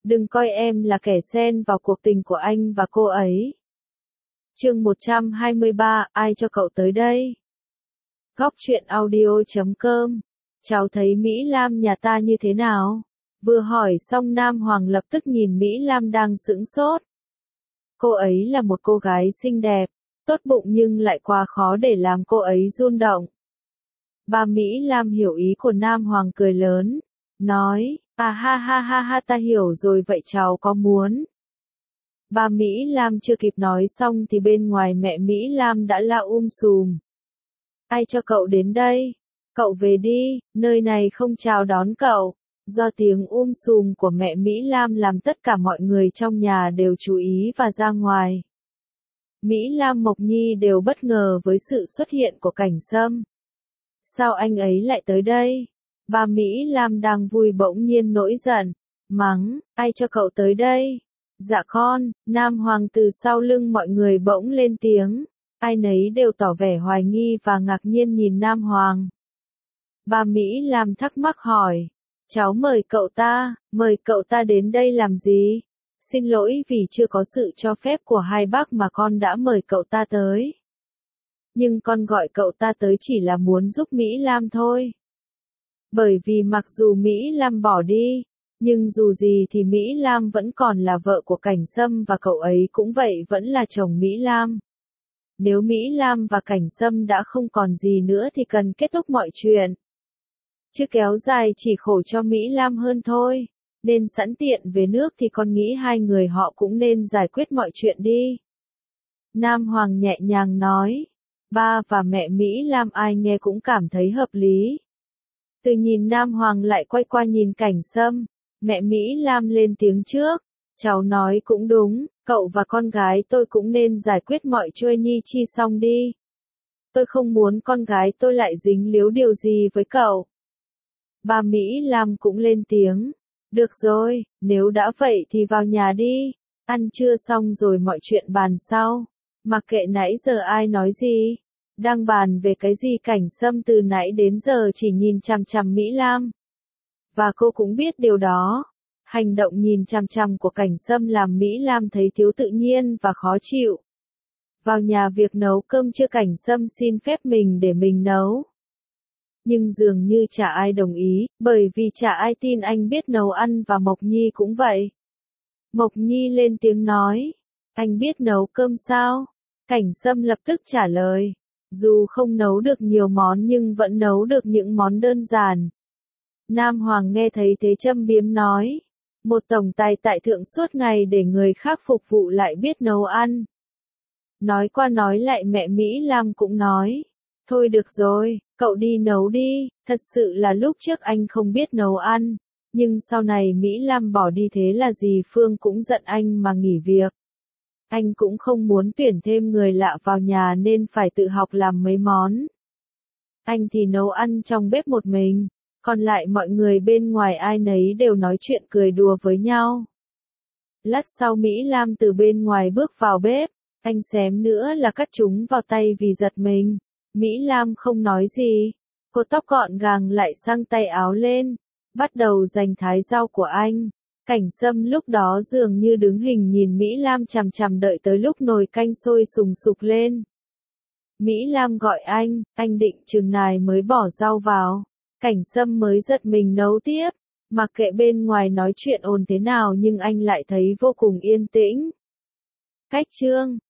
đừng coi em là kẻ xen vào cuộc tình của anh và cô ấy. Chương 123, ai cho cậu tới đây? Góc truyện audio.com. Cháu thấy Mỹ Lam nhà ta như thế nào? Vừa hỏi xong Nam Hoàng lập tức nhìn Mỹ Lam đang sững sốt. Cô ấy là một cô gái xinh đẹp, tốt bụng nhưng lại quá khó để làm cô ấy rung động. Bà Mỹ Lam hiểu ý của Nam Hoàng cười lớn, nói, à ha ha ha ha, ta hiểu rồi, vậy cháu có muốn. Bà Mỹ Lam chưa kịp nói xong thì bên ngoài mẹ Mỹ Lam đã la sùm. Ai cho cậu đến đây? Cậu về đi, nơi này không chào đón cậu. Do tiếng sùm của mẹ Mỹ Lam làm tất cả mọi người trong nhà đều chú ý và ra ngoài. Mỹ Lam Mộc Nhi đều bất ngờ với sự xuất hiện của Cảnh Sâm. Sao anh ấy lại tới đây? Bà Mỹ Lam đang vui bỗng nhiên nổi giận, mắng, ai cho cậu tới đây? Dạ con, Nam Hoàng từ sau lưng mọi người bỗng lên tiếng, ai nấy đều tỏ vẻ hoài nghi và ngạc nhiên nhìn Nam Hoàng. Bà Mỹ Lam thắc mắc hỏi, cháu mời cậu ta đến đây làm gì? Xin lỗi vì chưa có sự cho phép của hai bác mà con đã mời cậu ta tới. Nhưng con gọi cậu ta tới chỉ là muốn giúp Mỹ Lam thôi. Bởi vì mặc dù Mỹ Lam bỏ đi, nhưng dù gì thì Mỹ Lam vẫn còn là vợ của Cảnh Sâm và cậu ấy cũng vậy vẫn là chồng Mỹ Lam. Nếu Mỹ Lam và Cảnh Sâm đã không còn gì nữa thì cần kết thúc mọi chuyện. Chứ kéo dài chỉ khổ cho Mỹ Lam hơn thôi. Nên sẵn tiện về nước thì con nghĩ hai người họ cũng nên giải quyết mọi chuyện đi. Nam Hoàng nhẹ nhàng nói. Ba và mẹ Mỹ Lam ai nghe cũng cảm thấy hợp lý. Từ nhìn Nam Hoàng lại quay qua nhìn Cảnh Sâm. Mẹ Mỹ Lam lên tiếng trước. Cháu nói cũng đúng, cậu và con gái tôi cũng nên giải quyết mọi chuyện nhi chi xong đi. Tôi không muốn con gái tôi lại dính líu điều gì với cậu. Bà Mỹ Lam cũng lên tiếng. Được rồi, nếu đã vậy thì vào nhà đi. Ăn trưa xong rồi mọi chuyện bàn sau. Mặc kệ nãy giờ ai nói gì. Đang bàn về cái gì Cảnh Sâm từ nãy đến giờ chỉ nhìn chằm chằm Mỹ Lam. Và cô cũng biết điều đó. Hành động nhìn chằm chằm của Cảnh Sâm làm Mỹ Lam thấy thiếu tự nhiên và khó chịu. Vào nhà việc nấu cơm chưa Cảnh Sâm xin phép mình để mình nấu. Nhưng dường như chả ai đồng ý, bởi vì chả ai tin anh biết nấu ăn và Mộc Nhi cũng vậy. Mộc Nhi lên tiếng nói, anh biết nấu cơm sao? Cảnh Sâm lập tức trả lời, dù không nấu được nhiều món nhưng vẫn nấu được những món đơn giản. Nam Hoàng nghe thấy thế châm biếm nói, một tổng tài tại thượng suốt ngày để người khác phục vụ lại biết nấu ăn. Nói qua nói lại mẹ Mỹ Lam cũng nói, thôi được rồi, cậu đi nấu đi, thật sự là lúc trước anh không biết nấu ăn, nhưng sau này Mỹ Lam bỏ đi thế là dì Phương cũng giận anh mà nghỉ việc. Anh cũng không muốn tuyển thêm người lạ vào nhà nên phải tự học làm mấy món. Anh thì nấu ăn trong bếp một mình, còn lại mọi người bên ngoài ai nấy đều nói chuyện cười đùa với nhau. Lát sau Mỹ Lam từ bên ngoài bước vào bếp, anh xém nữa là cắt chúng vào tay vì giật mình. Mỹ Lam không nói gì, cô tóc gọn gàng lại xăng tay áo lên, bắt đầu giành thái rau của anh. Cảnh Sâm lúc đó dường như đứng hình nhìn Mỹ Lam chằm chằm đợi tới lúc nồi canh sôi sùng sục lên. Mỹ Lam gọi anh định chừng này mới bỏ rau vào. Cảnh Sâm mới giật mình nấu tiếp, mặc kệ bên ngoài nói chuyện ồn thế nào nhưng anh lại thấy vô cùng yên tĩnh. Cách chương